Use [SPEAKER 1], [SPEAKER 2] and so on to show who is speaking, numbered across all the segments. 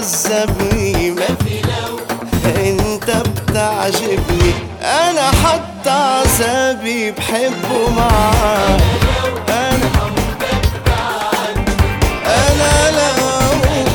[SPEAKER 1] بتعذبني، ما في لو انت بتعجبني. انا حتى عذابي بحبه معاك. انا لو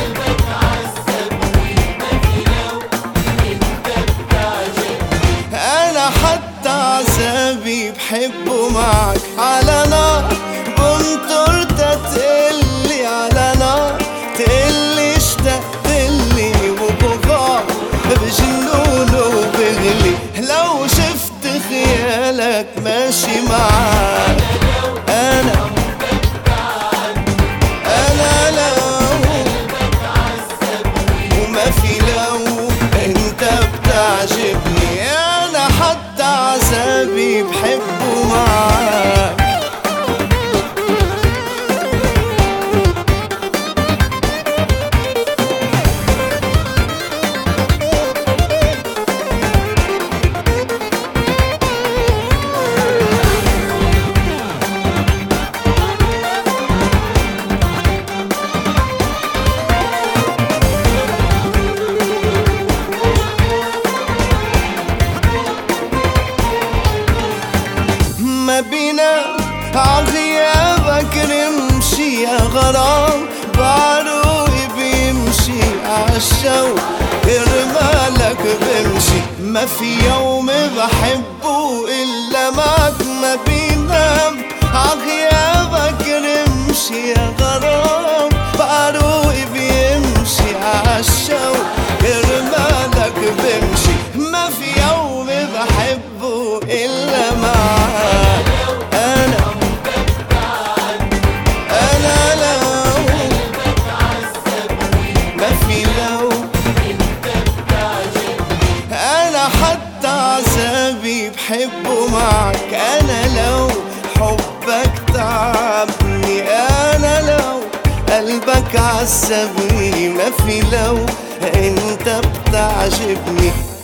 [SPEAKER 1] انا حتى عذابي بحبه معك. على نار بنطر تتقلي، على نار تقلي اشتقتلي، وبغار بجنون وبغلي لو شفت خيالك ماشي معاك. انا لو وما في لو انت بتعجبني. انا حتى عذابي بحبه معاك. ما بينا عغيابك نمشي يا غرام، بعروقي بيمشي عالشوق رمالك بمشي. ما في يوم بحبه إلا معك. ما بينا عغيابك نمشي يا غرام، بعروقي بيمشي عالشوق رمالك بمشي. ما في يوم بحبه إلا معك. أنا حتى عذابي بحبه معك. أنا لو حبك تعبني، أنا لو قلبك عذبني، ما في لو انت بتعجبني.